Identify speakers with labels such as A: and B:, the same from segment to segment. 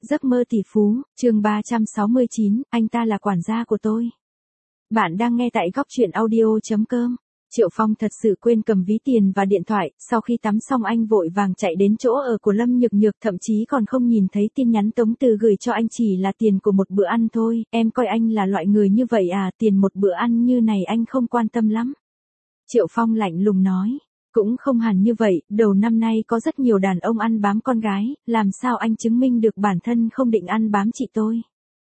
A: Giấc mơ tỷ phú, chương 369, anh ta là quản gia của tôi. Bạn đang nghe tại góc truyện audio.com. Triệu Phong thật sự quên cầm ví tiền và điện thoại, sau khi tắm xong anh vội vàng chạy đến chỗ ở của Lâm Nhược Nhược, thậm chí còn không nhìn thấy tin nhắn Tống Từ gửi cho anh, chỉ là tiền của một bữa ăn thôi. Em coi anh là loại người như vậy à, tiền một bữa ăn như này anh không quan tâm lắm. Triệu Phong lạnh lùng nói. Cũng không hẳn như vậy, đầu năm nay có rất nhiều đàn ông ăn bám con gái, làm sao anh chứng minh được bản thân không định ăn bám chị tôi.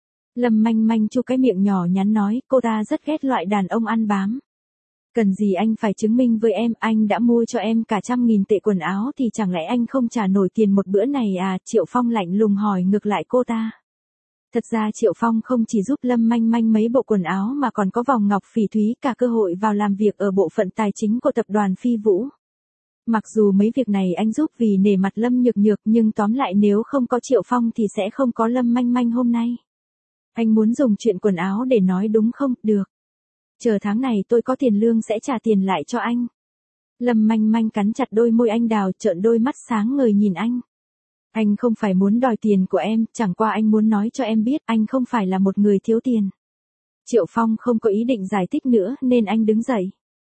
A: Lâm Manh Manh chu cái miệng nhỏ nhắn nói, cô ta rất ghét loại đàn ông ăn bám. Cần gì anh phải chứng minh với em, anh đã mua cho em cả 100.000 tệ quần áo thì chẳng lẽ anh không trả nổi tiền một bữa này à, Triệu Phong lạnh lùng hỏi ngược lại cô ta. Thật ra Triệu Phong không chỉ giúp Lâm Manh Manh mấy bộ quần áo mà còn có vòng ngọc phỉ thúy, cả cơ hội vào làm việc ở bộ phận tài chính của tập đoàn Phi Vũ. Mặc dù mấy việc này anh giúp vì nể mặt Lâm Nhược Nhược, nhưng tóm lại nếu không có Triệu Phong thì sẽ không có Lâm Manh Manh hôm nay. Anh muốn dùng chuyện quần áo để nói đúng không? Được. Chờ tháng này tôi có tiền lương sẽ trả tiền lại cho anh. Lâm Manh Manh cắn chặt đôi môi anh đào, trợn đôi mắt sáng ngời nhìn anh. Anh không phải muốn đòi tiền của em, chẳng qua anh muốn nói cho em biết anh không phải là một người thiếu tiền. Triệu Phong không có ý định giải thích nữa nên anh đứng dậy.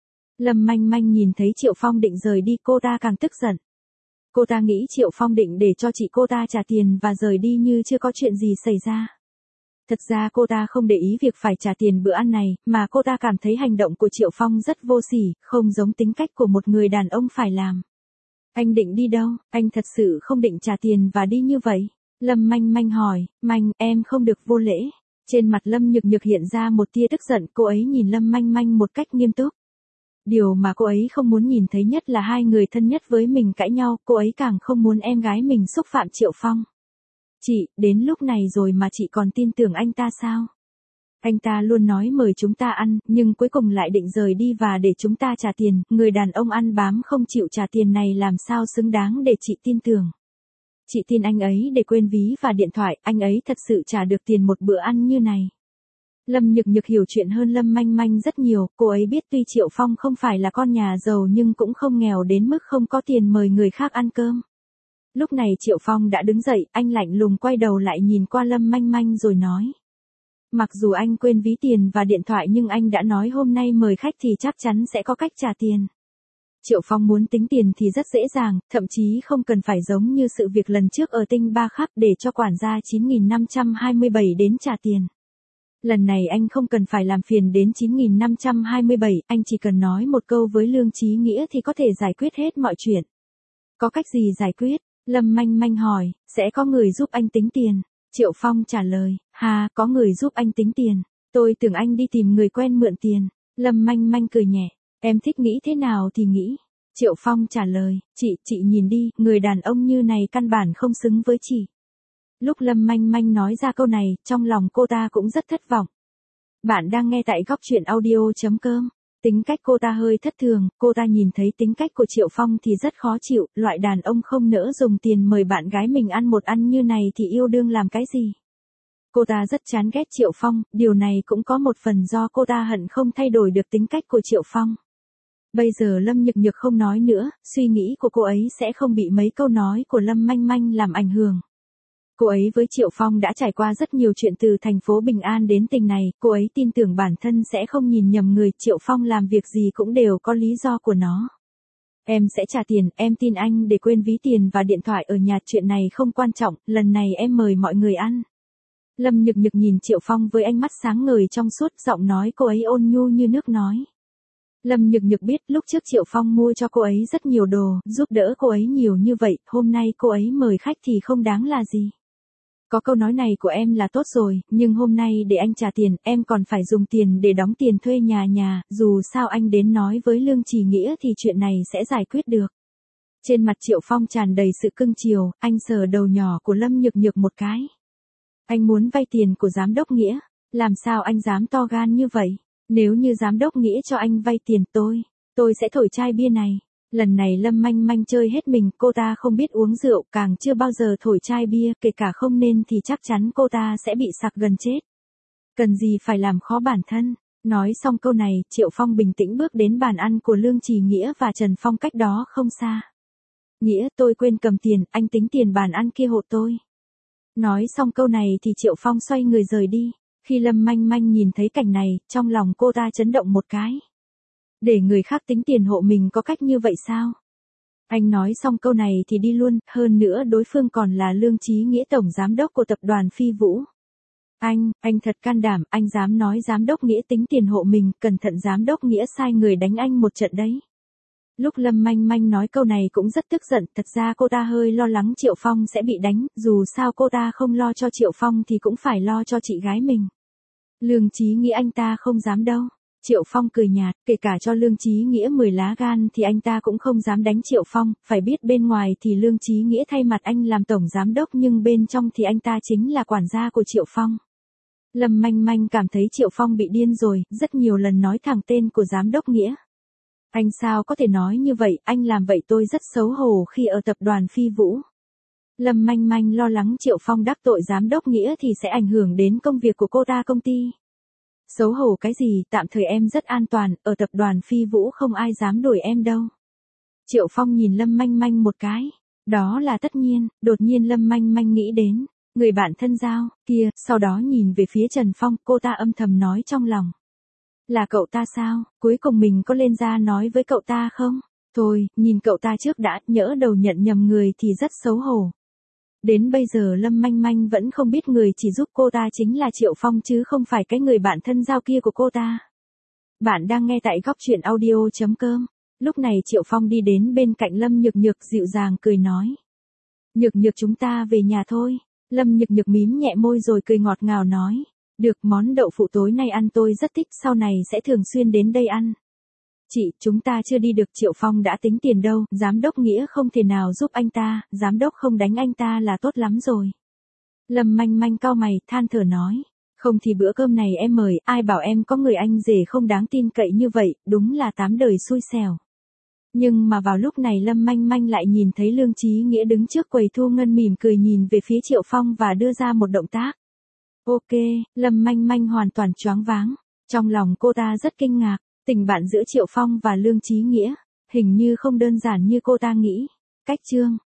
A: Lâm Manh Manh nhìn thấy Triệu Phong định rời đi, cô ta càng tức giận. Cô ta nghĩ Triệu Phong định để cho chị cô ta trả tiền và rời đi như chưa có chuyện gì xảy ra. Thật ra cô ta không để ý việc phải trả tiền bữa ăn này, mà cô ta cảm thấy hành động của Triệu Phong rất vô sỉ, không giống tính cách của một người đàn ông phải làm. Anh định đi đâu? Anh thật sự không định trả tiền và đi như vậy? Lâm Manh Manh hỏi. Manh, em không được vô lễ. Trên mặt Lâm Nhược Nhược hiện ra một tia tức giận, cô ấy nhìn Lâm Manh Manh một cách nghiêm túc. Điều mà cô ấy không muốn nhìn thấy nhất là hai người thân nhất với mình cãi nhau, cô ấy càng không muốn em gái mình xúc phạm Triệu Phong. Chị, đến lúc này rồi mà chị còn tin tưởng anh ta sao? Anh ta luôn nói mời chúng ta ăn, nhưng cuối cùng lại định rời đi và để chúng ta trả tiền, người đàn ông ăn bám không chịu trả tiền này làm sao xứng đáng để chị tin tưởng. Chị tin anh ấy để quên ví và điện thoại, anh ấy thật sự trả được tiền một bữa ăn như này. Lâm Nhược Nhược hiểu chuyện hơn Lâm Manh Manh rất nhiều, cô ấy biết tuy Triệu Phong không phải là con nhà giàu nhưng cũng không nghèo đến mức không có tiền mời người khác ăn cơm. Lúc này Triệu Phong đã đứng dậy, anh lạnh lùng quay đầu lại nhìn qua Lâm Manh Manh rồi nói. Mặc dù anh quên ví tiền và điện thoại nhưng anh đã nói hôm nay mời khách thì chắc chắn sẽ có cách trả tiền. Triệu Phong muốn tính tiền thì rất dễ dàng, thậm chí không cần phải giống như sự việc lần trước ở Tinh Ba Khắp để cho quản gia 9.527 đến trả tiền. Lần này anh không cần phải làm phiền đến 9.527, anh chỉ cần nói một câu với Lương Chí Nghĩa thì có thể giải quyết hết mọi chuyện. Có cách gì giải quyết? Lâm Manh Manh hỏi, sẽ có người giúp anh tính tiền. Triệu Phong trả lời, có người giúp anh tính tiền. Tôi tưởng anh đi tìm người quen mượn tiền. Lâm Manh Manh cười nhẹ, em thích nghĩ thế nào thì nghĩ. Triệu Phong trả lời, chị nhìn đi, người đàn ông như này căn bản không xứng với chị. Lúc Lâm Manh Manh nói ra câu này, trong lòng cô ta cũng rất thất vọng. Bạn đang nghe tại góc truyện audio.com. Tính cách cô ta hơi thất thường, cô ta nhìn thấy tính cách của Triệu Phong thì rất khó chịu, loại đàn ông không nỡ dùng tiền mời bạn gái mình ăn một ăn như này thì yêu đương làm cái gì. Cô ta rất chán ghét Triệu Phong, điều này cũng có một phần do cô ta hận không thay đổi được tính cách của Triệu Phong. Bây giờ Lâm Nhược Nhược không nói nữa, suy nghĩ của cô ấy sẽ không bị mấy câu nói của Lâm Manh Manh làm ảnh hưởng. Cô ấy với Triệu Phong đã trải qua rất nhiều chuyện từ thành phố Bình An đến tỉnh này, cô ấy tin tưởng bản thân sẽ không nhìn nhầm người, Triệu Phong làm việc gì cũng đều có lý do của nó. Em sẽ trả tiền, em tin anh để quên ví tiền và điện thoại ở nhà, chuyện này không quan trọng, lần này em mời mọi người ăn. Lâm Nhược Nhược nhìn Triệu Phong với ánh mắt sáng ngời trong suốt, giọng nói cô ấy ôn nhu như nước nói. Lâm Nhược Nhược biết lúc trước Triệu Phong mua cho cô ấy rất nhiều đồ, giúp đỡ cô ấy nhiều như vậy, hôm nay cô ấy mời khách thì không đáng là gì. Có câu nói này của em là tốt rồi, nhưng hôm nay để anh trả tiền, em còn phải dùng tiền để đóng tiền thuê nhà, dù sao anh đến nói với Lương Chí Nghĩa thì chuyện này sẽ giải quyết được. Trên mặt Triệu Phong tràn đầy sự cưng chiều, anh sờ đầu nhỏ của Lâm Nhược Nhược một cái. Anh muốn vay tiền của giám đốc Nghĩa, làm sao anh dám to gan như vậy? Nếu như giám đốc Nghĩa cho anh vay tiền tôi sẽ thổi chai bia này. Lần này Lâm Manh Manh chơi hết mình, cô ta không biết uống rượu, càng chưa bao giờ thổi chai bia, kể cả không nên thì chắc chắn cô ta sẽ bị sặc gần chết. Cần gì phải làm khó bản thân. Nói xong câu này, Triệu Phong bình tĩnh bước đến bàn ăn của Lương Chí Nghĩa và Trần Phong cách đó không xa. Nghĩa, tôi quên cầm tiền, anh tính tiền bàn ăn kia hộ tôi. Nói xong câu này thì Triệu Phong xoay người rời đi. Khi Lâm Manh Manh nhìn thấy cảnh này, trong lòng cô ta chấn động một cái. Để người khác tính tiền hộ mình có cách như vậy sao? Anh nói xong câu này thì đi luôn, hơn nữa đối phương còn là Lương Chí Nghĩa tổng giám đốc của tập đoàn Phi Vũ. Anh thật can đảm, anh dám nói giám đốc Nghĩa tính tiền hộ mình, cẩn thận giám đốc Nghĩa sai người đánh anh một trận đấy. Lúc Lâm Manh Manh nói câu này cũng rất tức giận, thật ra cô ta hơi lo lắng Triệu Phong sẽ bị đánh, dù sao cô ta không lo cho Triệu Phong thì cũng phải lo cho chị gái mình. Lương Chí Nghĩa anh ta không dám đâu. Triệu Phong cười nhạt, kể cả cho Lương Chí Nghĩa 10 lá gan thì anh ta cũng không dám đánh Triệu Phong, phải biết bên ngoài thì Lương Chí Nghĩa thay mặt anh làm tổng giám đốc nhưng bên trong thì anh ta chính là quản gia của Triệu Phong. Lâm Manh Manh cảm thấy Triệu Phong bị điên rồi, rất nhiều lần nói thẳng tên của giám đốc Nghĩa. Anh sao có thể nói như vậy, anh làm vậy tôi rất xấu hổ khi ở tập đoàn Phi Vũ. Lâm Manh Manh lo lắng Triệu Phong đắc tội giám đốc Nghĩa thì sẽ ảnh hưởng đến công việc của cô ta công ty. Xấu hổ cái gì, tạm thời em rất an toàn, ở tập đoàn Phi Vũ không ai dám đuổi em đâu. Triệu Phong nhìn Lâm Manh Manh một cái. Đó là tất nhiên, đột nhiên Lâm Manh Manh nghĩ đến, người bạn thân giao, kia, sau đó nhìn về phía Trần Phong, cô ta âm thầm nói trong lòng. Là cậu ta sao, cuối cùng mình có lên ra nói với cậu ta không? Thôi, nhìn cậu ta trước đã, nhỡ đầu nhận nhầm người thì rất xấu hổ. Đến bây giờ Lâm Manh Manh vẫn không biết người chỉ giúp cô ta chính là Triệu Phong chứ không phải cái người bạn thân giao kia của cô ta. Bạn đang nghe tại góc truyện audio.com. Lúc này Triệu Phong đi đến bên cạnh Lâm Nhược Nhược dịu dàng cười nói. Nhược Nhược chúng ta về nhà thôi. Lâm Nhược Nhược mím nhẹ môi rồi cười ngọt ngào nói. Được, món đậu phụ tối nay ăn tôi rất thích, sau này sẽ thường xuyên đến đây ăn. Chị, chúng ta chưa đi được, Triệu Phong đã tính tiền đâu, giám đốc Nghĩa không thể nào giúp anh ta, giám đốc không đánh anh ta là tốt lắm rồi. Lâm Manh Manh cau mày, than thở nói, không thì bữa cơm này em mời, ai bảo em có người anh rể không đáng tin cậy như vậy, đúng là 8 đời xui xẻo. Nhưng mà vào lúc này Lâm Manh Manh lại nhìn thấy Lương Chí Nghĩa đứng trước quầy thu ngân mỉm cười nhìn về phía Triệu Phong và đưa ra một động tác. Ok, Lâm Manh Manh hoàn toàn choáng váng, trong lòng cô ta rất kinh ngạc. Tình bạn giữa Triệu Phong và Lương Chí Nghĩa, hình như không đơn giản như cô ta nghĩ. Cách chương